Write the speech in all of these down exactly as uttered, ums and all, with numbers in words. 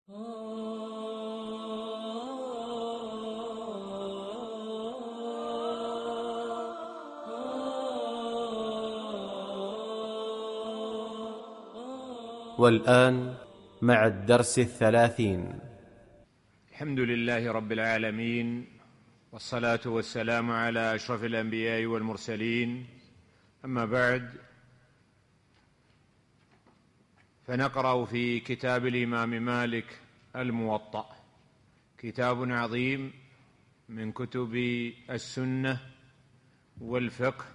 والآن مع الدرس الثلاثين. الحمد لله رب العالمين، والصلاة والسلام على أشرف الأنبياء والمرسلين، أما بعد، فنقرأ في كتاب الإمام مالك الموطأ، كتاب عظيم من كتب السنة والفقه،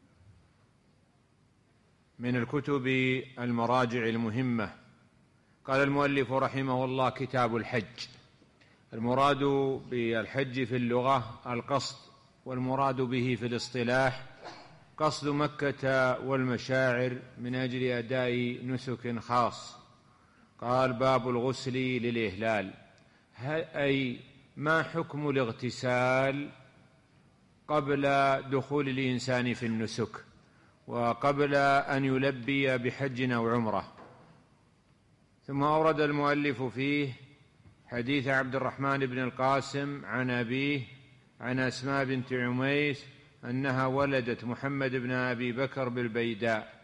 من الكتب المراجع المهمة. قال المؤلف رحمه الله: كتاب الحج. المراد بالحج في اللغة القصد، والمراد به في الاصطلاح قصد مكة والمشاعر من أجل أداء نسك خاص. قال: باب الغسل للإهلال، أي ما حكم الاغتسال قبل دخول الإنسان في النسك وقبل أن يلبي بحج أو عمرة. ثم أورد المؤلف فيه حديث عبد الرحمن بن القاسم عن أبيه عن أسماء بنت عميس أنها ولدت محمد بن أبي بكر بالبيداء.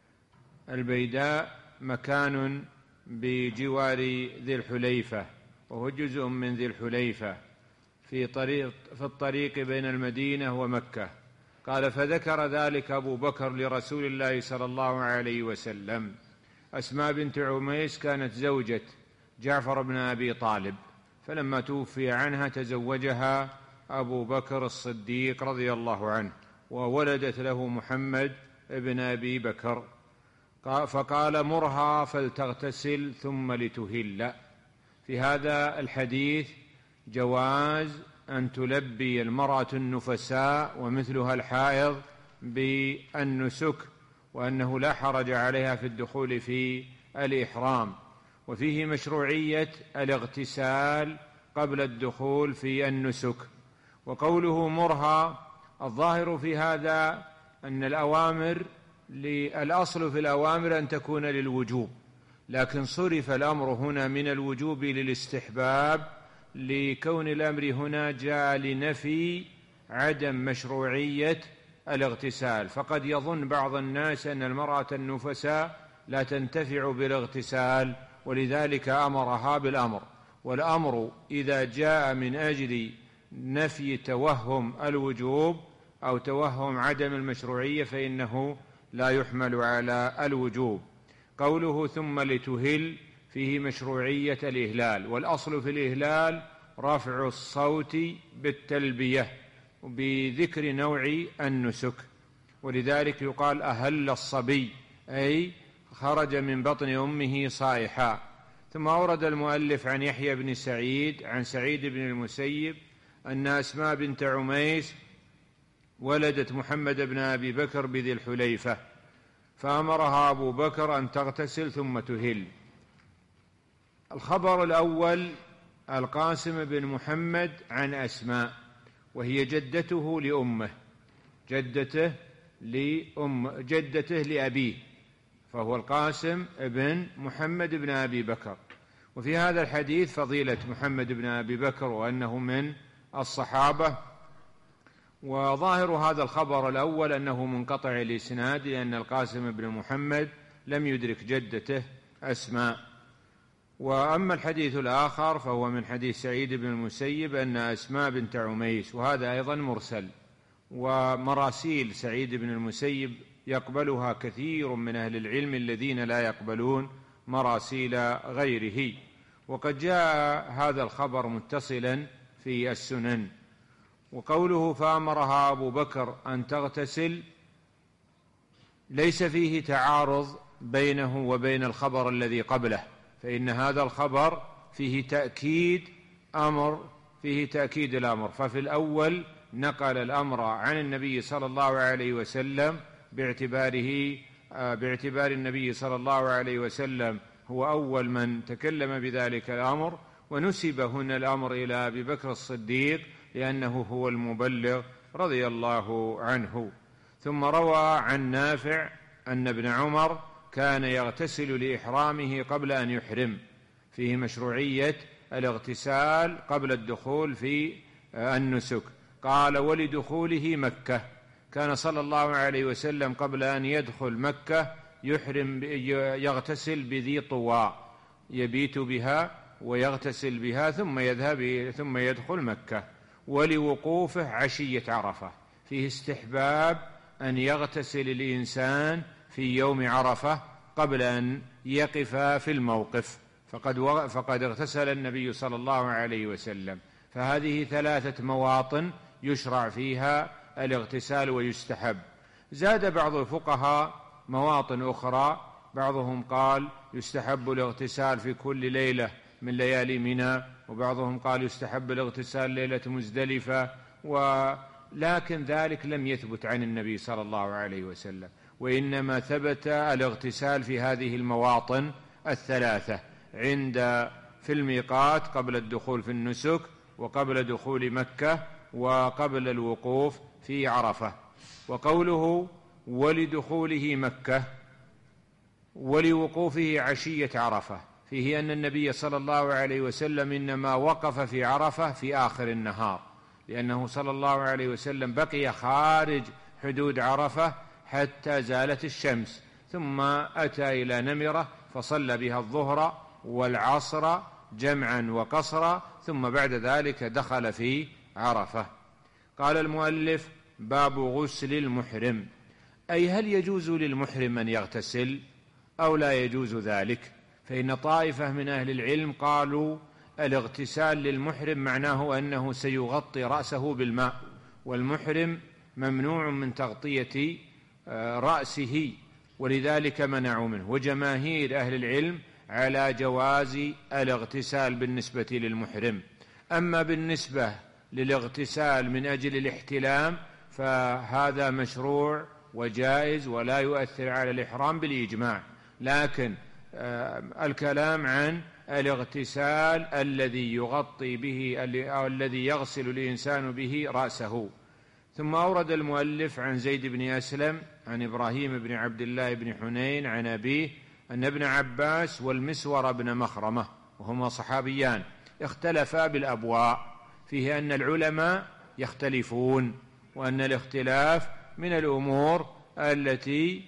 البيداء مكان بجوار ذي الحليفة، وهو جزء من ذي الحليفة في طريق في الطريق بين المدينة ومكة. قال: فذكر ذلك أبو بكر لرسول الله صلى الله عليه وسلم. أسماء بنت عميس كانت زوجة جعفر بن أبي طالب، فلما توفي عنها تزوجها أبو بكر الصديق رضي الله عنه، وولدت له محمد بن أبي بكر. فقال: مرها فلتغتسل ثم لتهل. في هذا الحديث جواز أن تلبي المرأة النفساء ومثلها الحائض بالنسك، وأنه لا حرج عليها في الدخول في الإحرام، وفيه مشروعية الاغتسال قبل الدخول في النسك. وقوله مرها، الظاهر في هذا أن الأوامر الأصل في الأوامر أن تكون للوجوب، لكن صرف الأمر هنا من الوجوب للاستحباب، لكون الأمر هنا جاء لنفي عدم مشروعية الاغتسال. فقد يظن بعض الناس أن المرأة النفساء لا تنتفع بالاغتسال، ولذلك أمرها بالأمر. والأمر إذا جاء من أجل نفي توهم الوجوب أو توهم عدم المشروعية فإنه لا يحمل على الوجوب. قوله ثم لتهل فيه مشروعية الإهلال، والأصل في الإهلال رفع الصوت بالتلبية بذكر نوع النسك، ولذلك يقال أهل الصبي، أي خرج من بطن أمه صائحا. ثم أورد المؤلف عن يحيى بن سعيد عن سعيد بن المسيب أن أسماء بنت عميس ولدت محمد بن أبي بكر بذي الحليفة، فأمرها أبو بكر أن تغتسل ثم تهل. الخبر الأول: القاسم بن محمد عن أسماء، وهي جدته لأمه، جدته لأم جدته لأبيه، فهو القاسم بن محمد بن أبي بكر. وفي هذا الحديث فضيلة محمد بن أبي بكر وأنه من الصحابة. وظاهر هذا الخبر الأول أنه منقطع الإسناد، لأن القاسم بن محمد لم يدرك جدته أسماء. وأما الحديث الآخر فهو من حديث سعيد بن المسيب أن أسماء بنت عميس، وهذا أيضا مرسل. ومراسيل سعيد بن المسيب يقبلها كثير من أهل العلم الذين لا يقبلون مراسيل غيره. وقد جاء هذا الخبر متصلا في السنن. وقوله فأمرها أبو بكر أن تغتسل ليس فيه تعارض بينه وبين الخبر الذي قبله، فإن هذا الخبر فيه تأكيد أمر فيه تأكيد الأمر. ففي الأول نقل الأمر عن النبي صلى الله عليه وسلم باعتباره باعتبار النبي صلى الله عليه وسلم هو أول من تكلم بذلك الأمر، ونسب هنا الأمر إلى أبي بكر الصديق لأنه هو المبلغ رضي الله عنه. ثم روى عن نافع أن ابن عمر كان يغتسل لإحرامه قبل أن يحرم، فيه مشروعية الاغتسال قبل الدخول في النسك. قال: ولدخوله مكة، كان صلى الله عليه وسلم قبل أن يدخل مكة يحرم يغتسل بذي طوى، يبيت بها ويغتسل بها ثم يذهب ثم يدخل مكة. ولوقوفه عشية عرفة، فيه استحباب أن يغتسل الإنسان في يوم عرفة قبل أن يقف في الموقف، فقد, فقد اغتسل النبي صلى الله عليه وسلم. فهذه ثلاثة مواطن يشرع فيها الاغتسال ويستحب. زاد بعض الفقهاء مواطن أخرى، بعضهم قال يستحب الاغتسال في كل ليلة من ليالي منى، وبعضهم قال يستحب الاغتسال ليلة مزدلفة، ولكن ذلك لم يثبت عن النبي صلى الله عليه وسلم، وإنما ثبت الاغتسال في هذه المواطن الثلاثة: عند في الميقات قبل الدخول في النسك، وقبل دخول مكة، وقبل الوقوف في عرفة. وقوله ولدخوله مكة ولوقوفه عشية عرفة، فيه أن النبي صلى الله عليه وسلم إنما وقف في عرفة في آخر النهار، لأنه صلى الله عليه وسلم بقي خارج حدود عرفة حتى زالت الشمس، ثم أتى إلى نمرة فصلى بها الظهر والعصر جمعا وقصرا، ثم بعد ذلك دخل في عرفة. قال المؤلف: باب غسل المحرم، أي هل يجوز للمحرم أن يغتسل أو لا يجوز ذلك؟ فإن طائفة من أهل العلم قالوا الاغتسال للمحرم معناه أنه سيغطي رأسه بالماء، والمحرم ممنوع من تغطية رأسه، ولذلك منعوا منه. وجماهير أهل العلم على جواز الاغتسال بالنسبة للمحرم. أما بالنسبة للاغتسال من أجل الاحتلام فهذا مشروع وجائز ولا يؤثر على الإحرام بالإجماع، لكن الكلام عن الاغتسال الذي يغطي به أو الذي يغسل الإنسان به رأسه. ثم أورد المؤلف عن زيد بن أسلم عن إبراهيم بن عبد الله بن حنين عن أبيه أن ابن عباس والمسور بن مخرمة، وهما صحابيان، اختلفا بالأبواء، فيه أن العلماء يختلفون، وأن الاختلاف من الأمور التي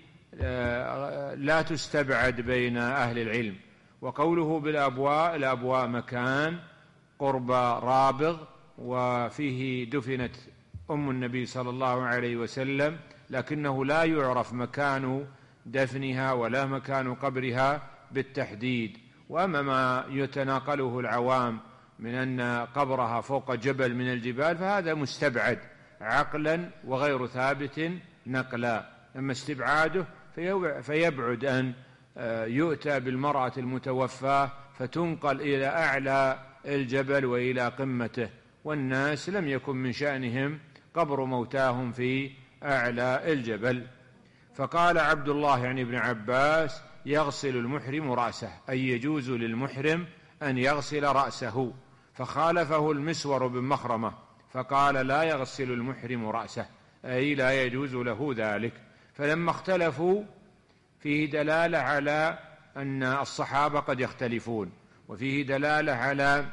لا تستبعد بين أهل العلم. وقوله بالأبواء، الأبواء مكان قرب رابغ، وفيه دفنت أم النبي صلى الله عليه وسلم، لكنه لا يعرف مكان دفنها ولا مكان قبرها بالتحديد. وأما ما يتناقله العوام من أن قبرها فوق جبل من الجبال فهذا مستبعد عقلا وغير ثابت نقلا. أما استبعاده فيبعد أن يؤتى بالمرأة المتوفاة فتنقل إلى أعلى الجبل وإلى قمته، والناس لم يكن من شأنهم قبر موتاهم في أعلى الجبل. فقال عبد الله يعني ابن عباس: يغسل المحرم رأسه، أي يجوز للمحرم أن يغسل رأسه. فخالفه المسور بن مخرمة فقال: لا يغسل المحرم رأسه، أي لا يجوز له ذلك. فلما اختلفوا فيه دلالة على أن الصحابة قد يختلفون، وفيه دلالة على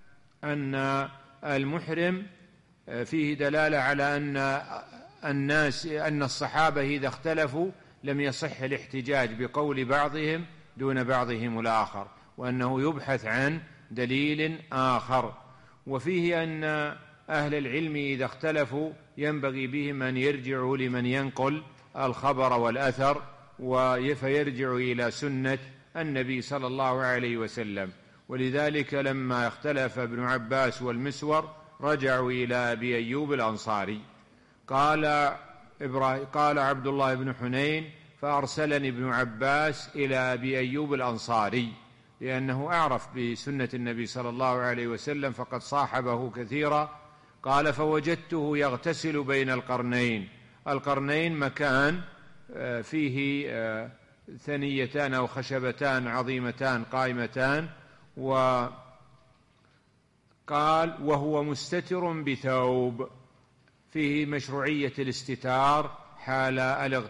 أن المحرم، فيه دلالة على أن الناس أن الصحابة إذا اختلفوا لم يصح الاحتجاج بقول بعضهم دون بعضهم الآخر، وأنه يبحث عن دليل آخر. وفيه أن أهل العلم إذا اختلفوا ينبغي بهم أن يرجعوا لمن ينقل الخبر والأثر، فيرجعوا إلى سنة النبي صلى الله عليه وسلم. ولذلك لما اختلف ابن عباس والمسور رجعوا إلى أبي أيوب الأنصاري. قال قال عبد الله بن حنين: فأرسلني ابن عباس إلى أبي أيوب الأنصاري، لأنه أعرف بسنة النبي صلى الله عليه وسلم فقد صاحبه كثيرا. قال: فوجدته يغتسل بين القرنين. القرنين مكان فيه ثنيتان أو خشبتان عظيمتان قائمتان، وقال: وهو مستتر بثوب، فيه مشروعية الاستتار حال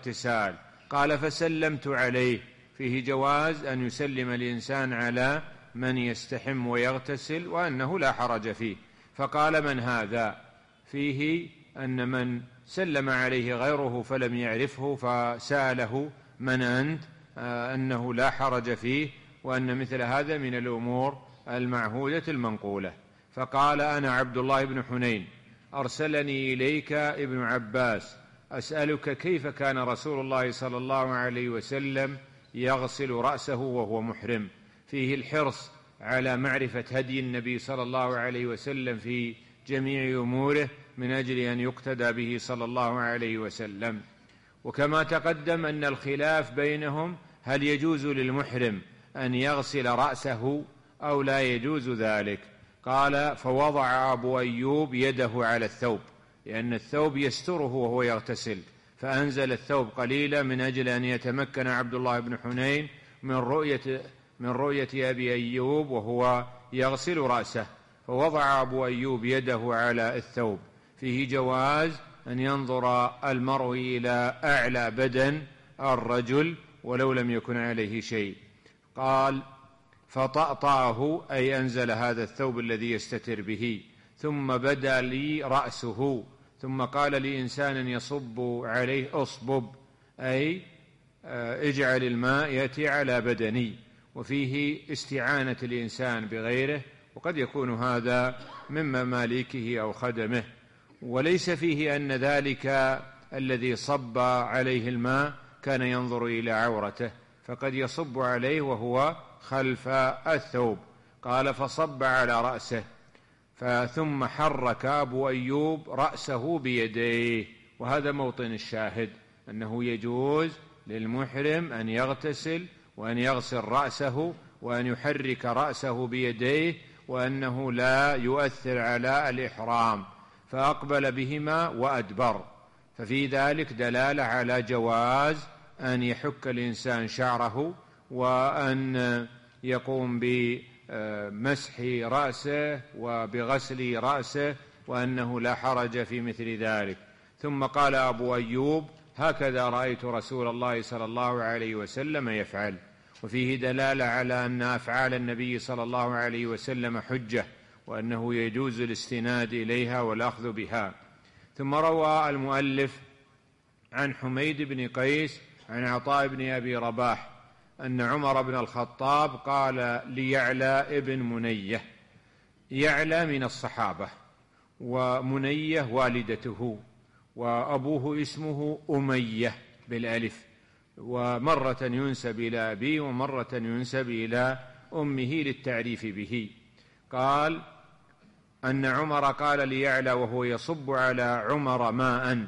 الاغتسال. قال: فسلمت عليه، فيه جواز أن يسلم الإنسان على من يستحم ويغتسل وأنه لا حرج فيه. فقال: من هذا؟ فيه أن من سلم عليه غيره فلم يعرفه فسأله: من أنت؟ أنه لا حرج فيه، وأن مثل هذا من الأمور المعهودة المنقولة. فقال: أنا عبد الله بن حنين، أرسلني إليك ابن عباس أسألك كيف كان رسول الله صلى الله عليه وسلم يغسل رأسه وهو محرم. فيه الحرص على معرفة هدي النبي صلى الله عليه وسلم في جميع أموره من أجل أن يقتدى به صلى الله عليه وسلم. وكما تقدم أن الخلاف بينهم هل يجوز للمحرم أن يغسل رأسه أو لا يجوز ذلك. قال: فوضع أبو أيوب يده على الثوب، لأن الثوب يستره وهو يغتسل، فأنزل الثوب قليلا من أجل أن يتمكن عبد الله بن حنين من رؤية من رؤية أبي أيوب وهو يغسل رأسه، فوضع أبو أيوب يده على الثوب. فيه جواز أن ينظر المرء إلى أعلى بدن الرجل ولو لم يكن عليه شيء. قال: فطأطأه، أي أنزل هذا الثوب الذي يستتر به، ثم بدا لي رأسه، ثم قال لإنسان يصب عليه: أصبب، أي اجعل الماء يأتي على بدني. وفيه استعانة الإنسان بغيره، وقد يكون هذا من مماليكه أو خدمه، وليس فيه أن ذلك الذي صب عليه الماء كان ينظر إلى عورته، فقد يصب عليه وهو خلف الثوب. قال: فصب على رأسه، ثم حرك أبو أيوب رأسه بيديه. وهذا موطن الشاهد، أنه يجوز للمحرم أن يغتسل وأن يغسل رأسه وأن يحرك رأسه بيديه، وأنه لا يؤثر على الإحرام، فأقبل بهما وأدبر. ففي ذلك دلالة على جواز أن يحك الإنسان شعره وأن يقوم بمسح رأسه وبغسل رأسه، وأنه لا حرج في مثل ذلك. ثم قال أبو أيوب: هكذا رأيت رسول الله صلى الله عليه وسلم يفعل. وفيه دلالة على أن أفعال النبي صلى الله عليه وسلم حجة، وأنه يجوز الاستناد إليها والأخذ بها. ثم روى المؤلف عن حميد بن قيس عن عطاء بن أبي رباح أن عمر بن الخطاب قال ليعلى ابن منية، يعلى من الصحابة، ومنية والدته، وأبوه اسمه أمية بالألف، ومرة ينسب إلى أبيه ومرة ينسب إلى أمه للتعريف به. قال أن عمر قال ليعلى وهو يصب على عمر ماء.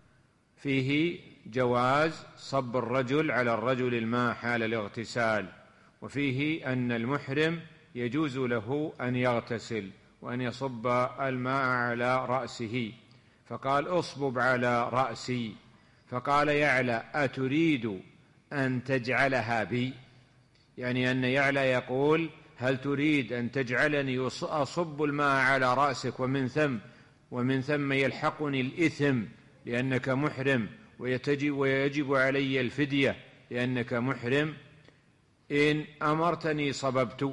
فيه جواز صب الرجل على الرجل الماء حال الاغتسال، وفيه أن المحرم يجوز له أن يغتسل وأن يصب الماء على رأسه. فقال: أصبب على رأسي. فقال يعلى: أتريد أن تجعلها بي؟ يعني أن يعلى يقول: هل تريد أن تجعلني أصب الماء على رأسك ومن ثم ومن ثم يلحقني الإثم لأنك محرم، ويجب علي الفدية لأنك محرم؟ إن أمرتني صببت،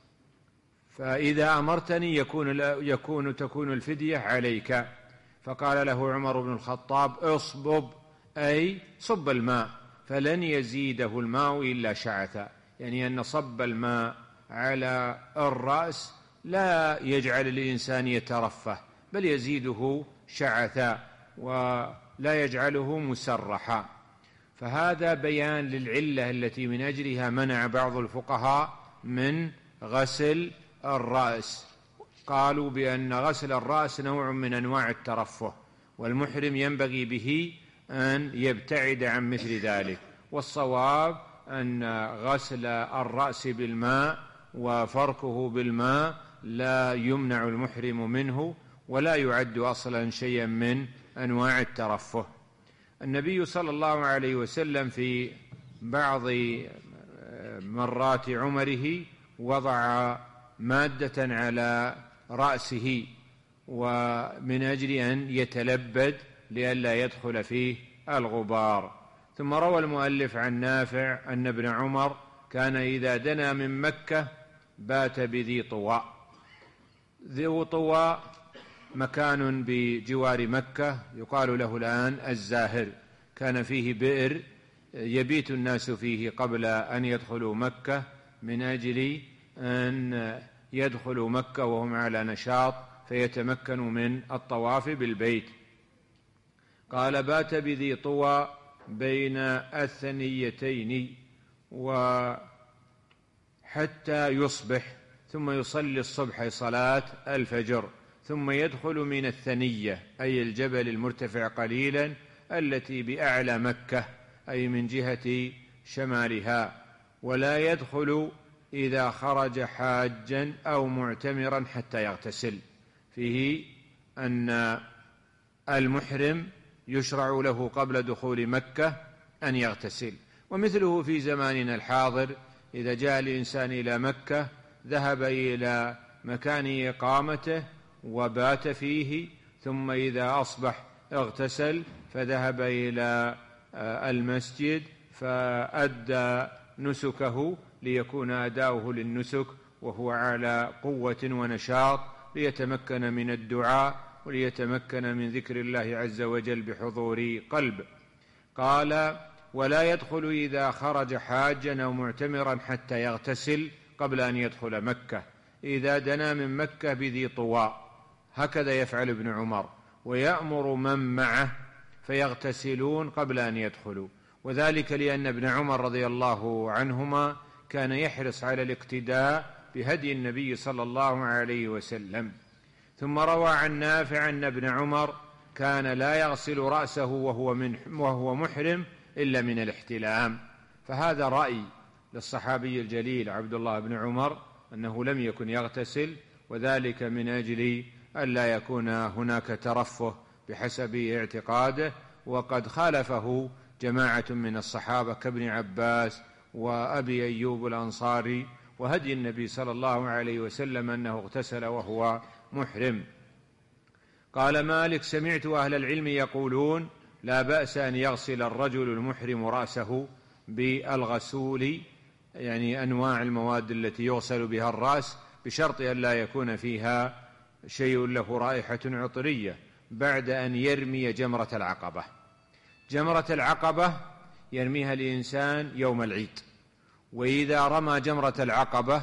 فإذا أمرتني يكون, يكون تكون الفدية عليك. فقال له عمر بن الخطاب: اصبب، أي صب الماء، فلن يزيده الماء إلا شعثا، يعني أن صب الماء على الرأس لا يجعل الإنسان يترفه، بل يزيده شعثا ولا يجعله مسرحا. فهذا بيان للعلة التي من أجلها منع بعض الفقهاء من غسل الرأس. قالوا بأن غسل الرأس نوع من أنواع الترفه، والمحرم ينبغي به أن يبتعد عن مثل ذلك. والصواب أن غسل الرأس بالماء وفركه بالماء لا يمنع المحرم منه، ولا يعد أصلا شيئا من أنواع الترفه. النبي صلى الله عليه وسلم في بعض مرات عمره وضع مادة على رأسه ومن أجل أن يتلبد لئلا يدخل فيه الغبار. ثم روى المؤلف عن نافع أن ابن عمر كان إذا دنا من مكة بات بذي طوى. ذو طوى مكان بجوار مكة يقال له الآن الزاهر، كان فيه بئر يبيت الناس فيه قبل أن يدخلوا مكة من أجل أن يدخلوا مكة وهم على نشاط فيتمكنوا من الطواف بالبيت. قال بات بذي طوى بين الثنيتين وحتى يصبح، ثم يصلي الصبح صلاة الفجر، ثم يدخل من الثنية أي الجبل المرتفع قليلا التي بأعلى مكة أي من جهة شمالها، ولا يدخل إذا خرج حاجا أو معتمرا حتى يغتسل. فيه أن المحرم يشرع له قبل دخول مكة أن يغتسل. ومثله في زماننا الحاضر، إذا جاء الإنسان إلى مكة ذهب إلى مكان إقامته وبات فيه، ثم إذا أصبح اغتسل فذهب إلى المسجد فأدى نسكه ليكون أداؤه للنسك وهو على قوة ونشاط، ليتمكن من الدعاء وليتمكن من ذكر الله عز وجل بحضور قلب. قال ولا يدخل إذا خرج حاجا أو معتمرا حتى يغتسل قبل أن يدخل مكة إذا دنا من مكة بذي طوى. هكذا يفعل ابن عمر، ويأمر من معه فيغتسلون قبل أن يدخلوا، وذلك لأن ابن عمر رضي الله عنهما كان يحرص على الاقتداء بهدي النبي صلى الله عليه وسلم. ثم روى عن نافع أن ابن عمر كان لا يغسل رأسه وهو, من وهو محرم إلا من الاحتلام. فهذا رأي للصحابي الجليل عبد الله بن عمر أنه لم يكن يغتسل، وذلك من أجل أن لا يكون هناك ترفه بحسب اعتقاده. وقد خالفه جماعة من الصحابة كابن عباس وأبي أيوب الأنصاري، وهدي النبي صلى الله عليه وسلم أنه اغتسل وهو محرم. قال مالك سمعت أهل العلم يقولون لا بأس أن يغسل الرجل المحرم رأسه بالغسول، يعني أنواع المواد التي يغسل بها الرأس، بشرط أن لا يكون فيها شيء له رائحة عطرية، بعد أن يرمي جمرة العقبة. جمرة العقبة يرميها الإنسان يوم العيد، وإذا رمى جمرة العقبة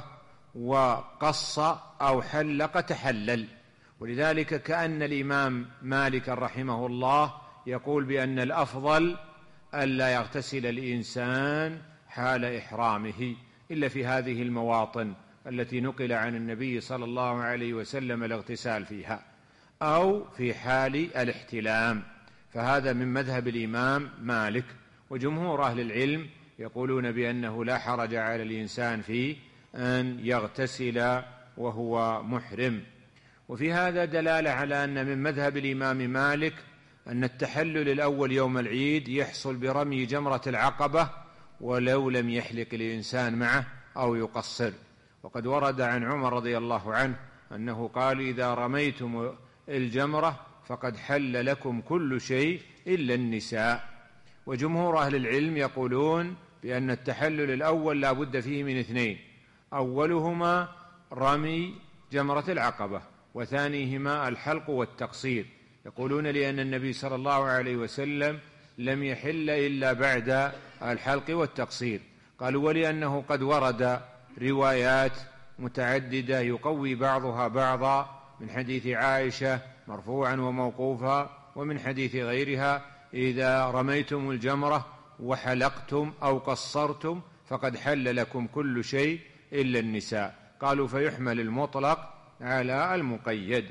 وقص أو حلق تحلل. ولذلك كأن الإمام مالك رحمه الله يقول بأن الأفضل ألا يغتسل الإنسان حال إحرامه إلا في هذه المواطن التي نقل عن النبي صلى الله عليه وسلم الاغتسال فيها، أو في حال الاحتلام. فهذا من مذهب الإمام مالك. وجمهور أهل العلم يقولون بأنه لا حرج على الإنسان في أن يغتسل وهو محرم. وفي هذا دلالة على أن من مذهب الإمام مالك أن التحلل الأول يوم العيد يحصل برمي جمرة العقبة ولو لم يحلق الإنسان معه أو يقصر. وقد ورد عن عمر رضي الله عنه أنه قال إذا رميتم الجمرة فقد حل لكم كل شيء إلا النساء. وجمهور أهل العلم يقولون بأن التحلل الأول لا بد فيه من اثنين، أولهما رمي جمرة العقبة، وثانيهما الحلق والتقصير. يقولون لأن النبي صلى الله عليه وسلم لم يحل إلا بعد الحلق والتقصير. قالوا ولأنه قد ورد روايات متعددة يقوي بعضها بعضا، من حديث عائشة مرفوعا وموقوفا، ومن حديث غيرها إذا رميتم الجمرة وحلقتم أو قصرتم فقد حل لكم كل شيء إلا النساء. قالوا فيحمل المطلق على المقيد.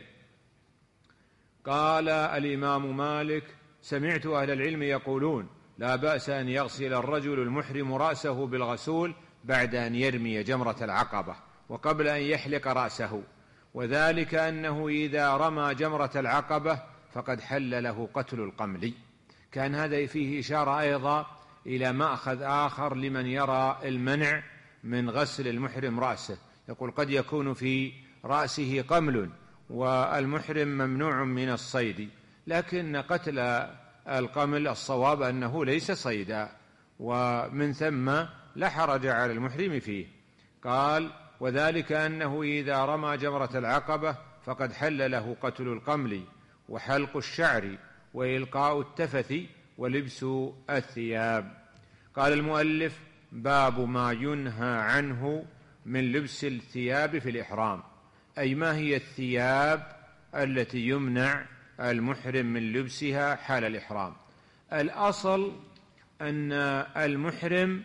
قال الإمام مالك سمعت أهل العلم يقولون لا بأس أن يغسل الرجل المحرم رأسه بالغسول بعد أن يرمي جمرة العقبة وقبل أن يحلق رأسه، وذلك أنه إذا رمى جمرة العقبة فقد حل له قتل القمل. كان هذا فيه إشارة أيضا إلى مأخذ آخر لمن يرى المنع من غسل المحرم رأسه. يقول قد يكون في رأسه قمل والمحرم ممنوع من الصيد، لكن قتل القمل الصواب أنه ليس صيدا، ومن ثم لا حرج على المحرم فيه. قال وذلك أنه إذا رمى جمرة العقبة فقد حل له قتل القمل وحلق الشعر وإلقاء التفث ولبس الثياب. قال المؤلف: باب ما ينهى عنه من لبس الثياب في الإحرام، أي ما هي الثياب التي يمنع المحرم من لبسها حال الإحرام. الأصل أن المحرم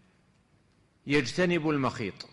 يجتنب المخيط،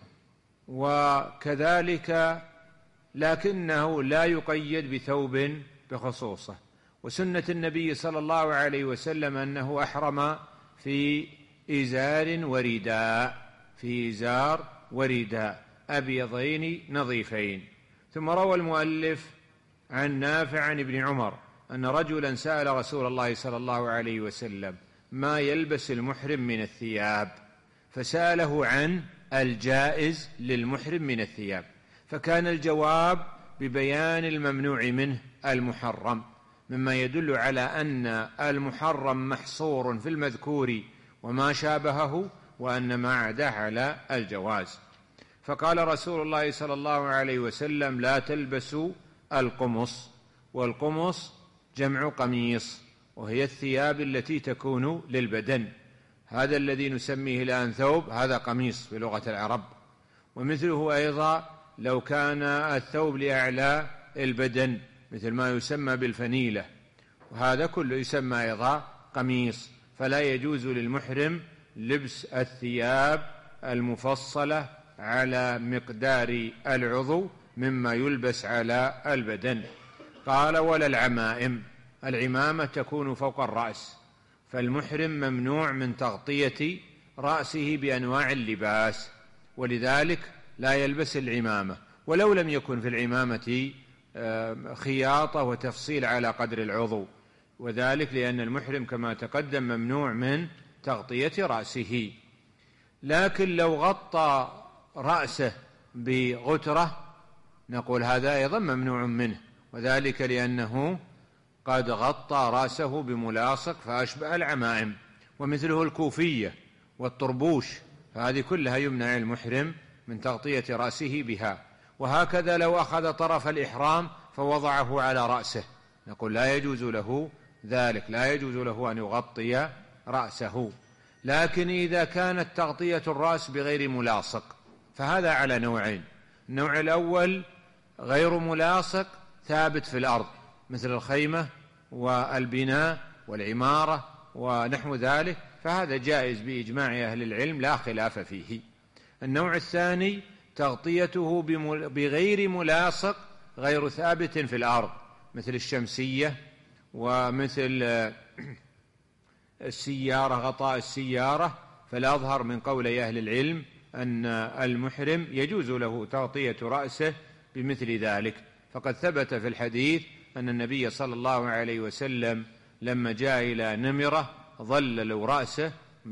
وكذلك لكنه لا يقيد بثوب بخصوصه، وسنة النبي صلى الله عليه وسلم أنه أحرم في إزار ورداء في إزار ورداء أبيضين نظيفين. ثم روى المؤلف عن نافع عن ابن عمر أن رجلا سأل رسول الله صلى الله عليه وسلم: ما يلبس المحرم من الثياب؟ فسأله عن الجائز للمحرم من الثياب، فكان الجواب ببيان الممنوع منه المحرم، مما يدل على أن المحرم محصور في المذكور وما شابهه، وأن ما عداه على الجواز. فقال رسول الله صلى الله عليه وسلم: لا تلبسوا القمص. والقمص جمع قميص، وهي الثياب التي تكون للبدن. هذا الذي نسميه الآن ثوب هذا قميص بلغة العرب. ومثله أيضا لو كان الثوب لأعلى البدن مثل ما يسمى بالفنيلة، وهذا كله يسمى أيضا قميص. فلا يجوز للمحرم لبس الثياب المفصلة على مقدار العضو مما يلبس على البدن. قال: ولا العمائم. العمامة تكون فوق الرأس، فالمحرم ممنوع من تغطية رأسه بأنواع اللباس، ولذلك لا يلبس العمامة، ولو لم يكن في العمامة خياطة وتفصيل على قدر العضو، وذلك لأن المحرم كما تقدم ممنوع من تغطية رأسه. لكن لو غطى رأسه بغترة نقول هذا أيضا ممنوع منه، وذلك لأنه قد غطى رأسه بملاصق فأشبه العمائم. ومثله الكوفية والطربوش، فهذه كلها يمنع المحرم من تغطية رأسه بها. وهكذا لو أخذ طرف الإحرام فوضعه على رأسه نقول لا يجوز له ذلك، لا يجوز له أن يغطي رأسه. لكن إذا كانت تغطية الرأس بغير ملاصق فهذا على نوعين: النوع الأول غير ملاصق ثابت في الأرض مثل الخيمة والبناء والعمارة ونحو ذلك، فهذا جائز بإجماع أهل العلم لا خلاف فيه. النوع الثاني تغطيته بغير ملاصق غير ثابت في الأرض مثل الشمسية ومثل السيارة، غطاء السيارة. فالأظهر من قول أهل العلم أن المحرم يجوز له تغطية رأسه بمثل ذلك، فقد ثبت في الحديث أن النبي صلى الله عليه وسلم لما جاء إلى نمرة ظللوا رأسه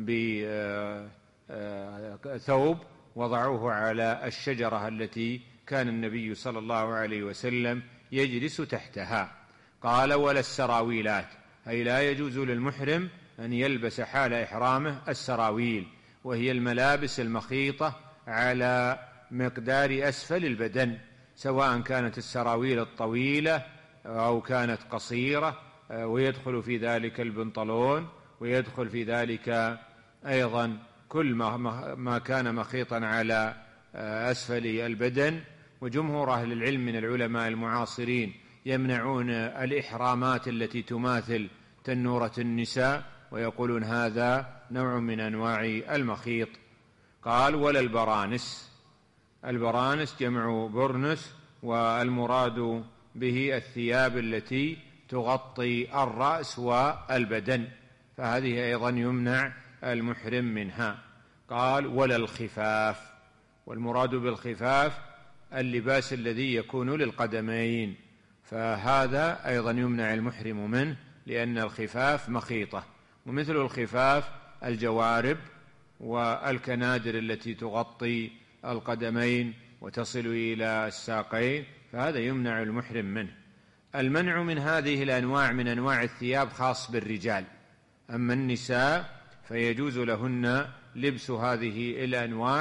بثوب وضعوه على الشجرة التي كان النبي صلى الله عليه وسلم يجلس تحتها. قال: ولا السراويلات، أي لا يجوز للمحرم أن يلبس حال إحرامه السراويل، وهي الملابس المخيطة على مقدار أسفل البدن، سواء كانت السراويل الطويلة أو كانت قصيرة، ويدخل في ذلك البنطلون، ويدخل في ذلك أيضا كل ما كان مخيطا على أسفل البدن. وجمهور أهل العلم من العلماء المعاصرين يمنعون الإحرامات التي تماثل تنورة النساء، ويقولون هذا نوع من أنواع المخيط. قال: ولا البرانس. البرانس جمع برنس، والمراد به الثياب التي تغطي الرأس والبدن، فهذه أيضا يمنع المحرم منها. قال: ولا الخفاف. والمراد بالخفاف اللباس الذي يكون للقدمين، فهذا أيضا يمنع المحرم منه لأن الخفاف مخيطة. ومثل الخفاف الجوارب والكنادر التي تغطي القدمين وتصل إلى الساقين، فهذا يمنع المحرم منه. المنع من هذه الأنواع من أنواع الثياب خاص بالرجال، أما النساء فيجوز لهن لبس هذه الأنواع،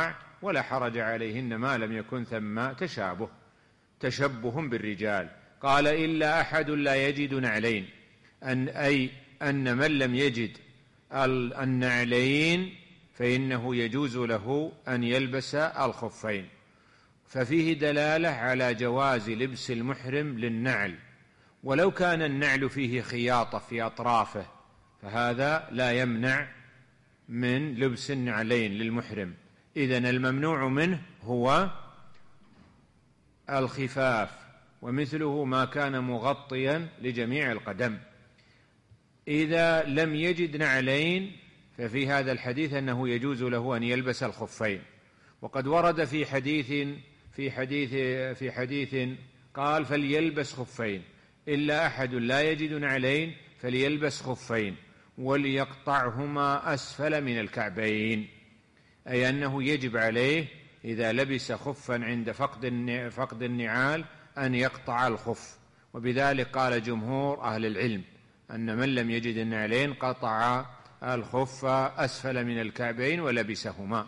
ولا حرج عليهن ما لم يكن ثم تشابه تشبه بالرجال. قال إلا أحد لا يجد نعلين، أن أي أن من لم يجد النعلين فإنه يجوز له أن يلبس الخفين. ففيه دلالة على جواز لبس المحرم للنعل، ولو كان النعل فيه خياطة في أطرافه فهذا لا يمنع من لبس النعلين للمحرم. إذن الممنوع منه هو الخفاف، ومثله ما كان مغطيا لجميع القدم. إذا لم يجد نعلين ففي هذا الحديث أنه يجوز له أن يلبس الخفين. وقد ورد في حديث في حديث في حديث قال فليلبس خفين، إلا أحد لا يجد نعلين فليلبس خفين وليقطعهما أسفل من الكعبين، أي أنه يجب عليه إذا لبس خفا عند فقد فقد النعال أن يقطع الخف. وبذلك قال جمهور أهل العلم أن من لم يجد النعلين قطع الخف أسفل من الكعبين ولبسهما.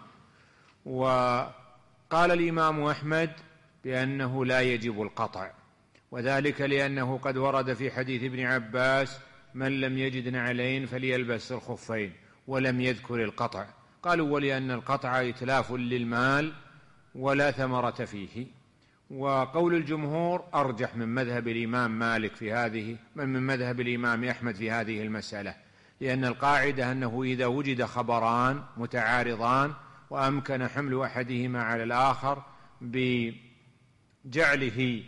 وقال الإمام أحمد بأنه لا يجب القطع، وذلك لأنه قد ورد في حديث ابن عباس من لم يجد نعلين فليلبس الخفين ولم يذكر القطع. قالوا ولأن القطع إتلاف للمال ولا ثمرة فيه. وقول الجمهور أرجح من مذهب الإمام مالك في هذه من مذهب الإمام أحمد في هذه المسألة، لأن القاعدة أنه إذا وجد خبران متعارضان وأمكن حمل أحدهما على الآخر بجعله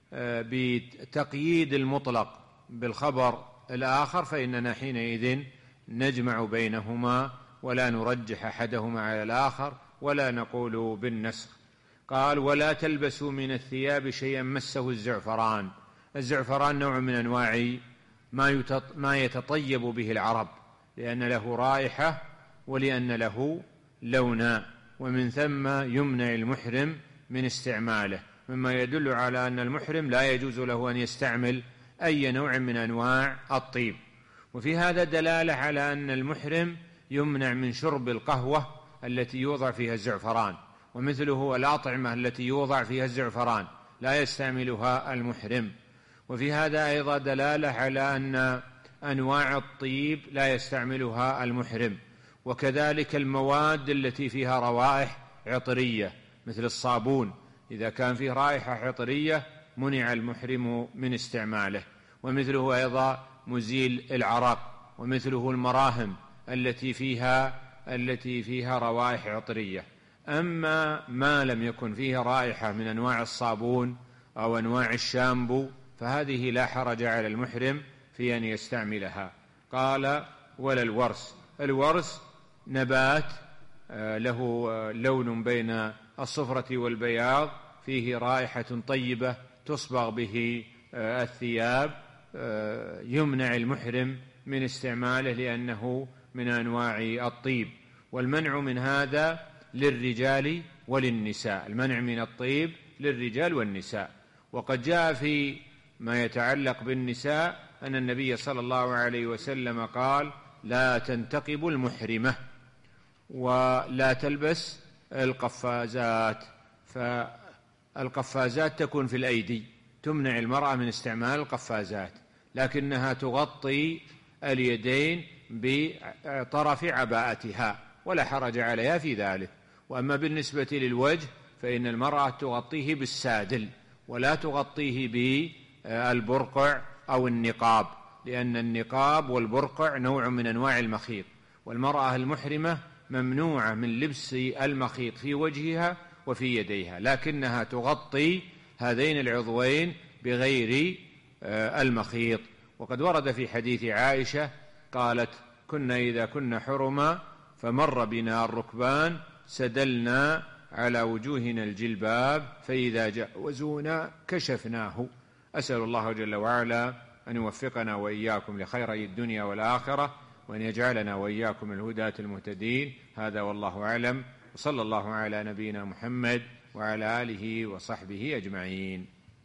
بتقييد المطلق بالخبر الآخر فإننا حينئذ نجمع بينهما ولا نرجح أحدهما على الآخر ولا نقول بالنسخ. قال ولا تلبسوا من الثياب شيئا مسه الزعفران. الزعفران نوع من أنواع ما يتطيب به العرب، لأن له رائحة ولأن له لونا، ومن ثم يمنع المحرم من استعماله، مما يدل على أن المحرم لا يجوز له أن يستعمل أي نوع من أنواع الطيب. وفي هذا دلالة على أن المحرم يمنع من شرب القهوة التي يوضع فيها الزعفران، ومثله الأطعمة التي يوضع فيها الزعفران لا يستعملها المحرم. وفي هذا أيضا دلالة على أن أنواع الطيب لا يستعملها المحرم، وكذلك المواد التي فيها روائح عطرية مثل الصابون إذا كان فيه رائحة عطرية منع المحرم من استعماله، ومثله أيضا مزيل العرق، ومثله المراهم التي فيها التي فيها روائح عطرية. أما ما لم يكن فيه رائحة من أنواع الصابون أو أنواع الشامبو فهذه لا حرج على المحرم في أن يستعملها. قال ولا الورس. الورس نبات له لون بين الصفرة والبياض، فيه رائحة طيبة تصبغ به الثياب، يمنع المحرم من استعماله لأنه من أنواع الطيب. والمنع من هذا للرجال وللنساء، المنع من الطيب للرجال والنساء. وقد جاء في ما يتعلق بالنساء أن النبي صلى الله عليه وسلم قال لا تنتقب المحرمة ولا تلبس القفازات. فالقفازات تكون في الأيدي، تمنع المرأة من استعمال القفازات، لكنها تغطي اليدين بطرف عباءتها ولا حرج عليها في ذلك. وأما بالنسبة للوجه فإن المرأة تغطيه بالسادل ولا تغطيه بالبرقع أو النقاب، لأن النقاب والبرقع نوع من أنواع المخيط، والمرأة المحرمة ممنوعة من لبس المخيط في وجهها وفي يديها، لكنها تغطي هذين العضوين بغير المخيط. وقد ورد في حديث عائشة قالت كنا إذا كنا حرما فمر بنا الركبان سدلنا على وجوهنا الجلباب فإذا جاوزونا كشفناه. أسأل الله جل وعلا أن يوفقنا وإياكم لخيري الدنيا والآخرة، وأن يجعلنا وإياكم الهداة المهتدين. هذا والله أعلم، وصلى الله على نبينا محمد وعلى آله وصحبه أجمعين.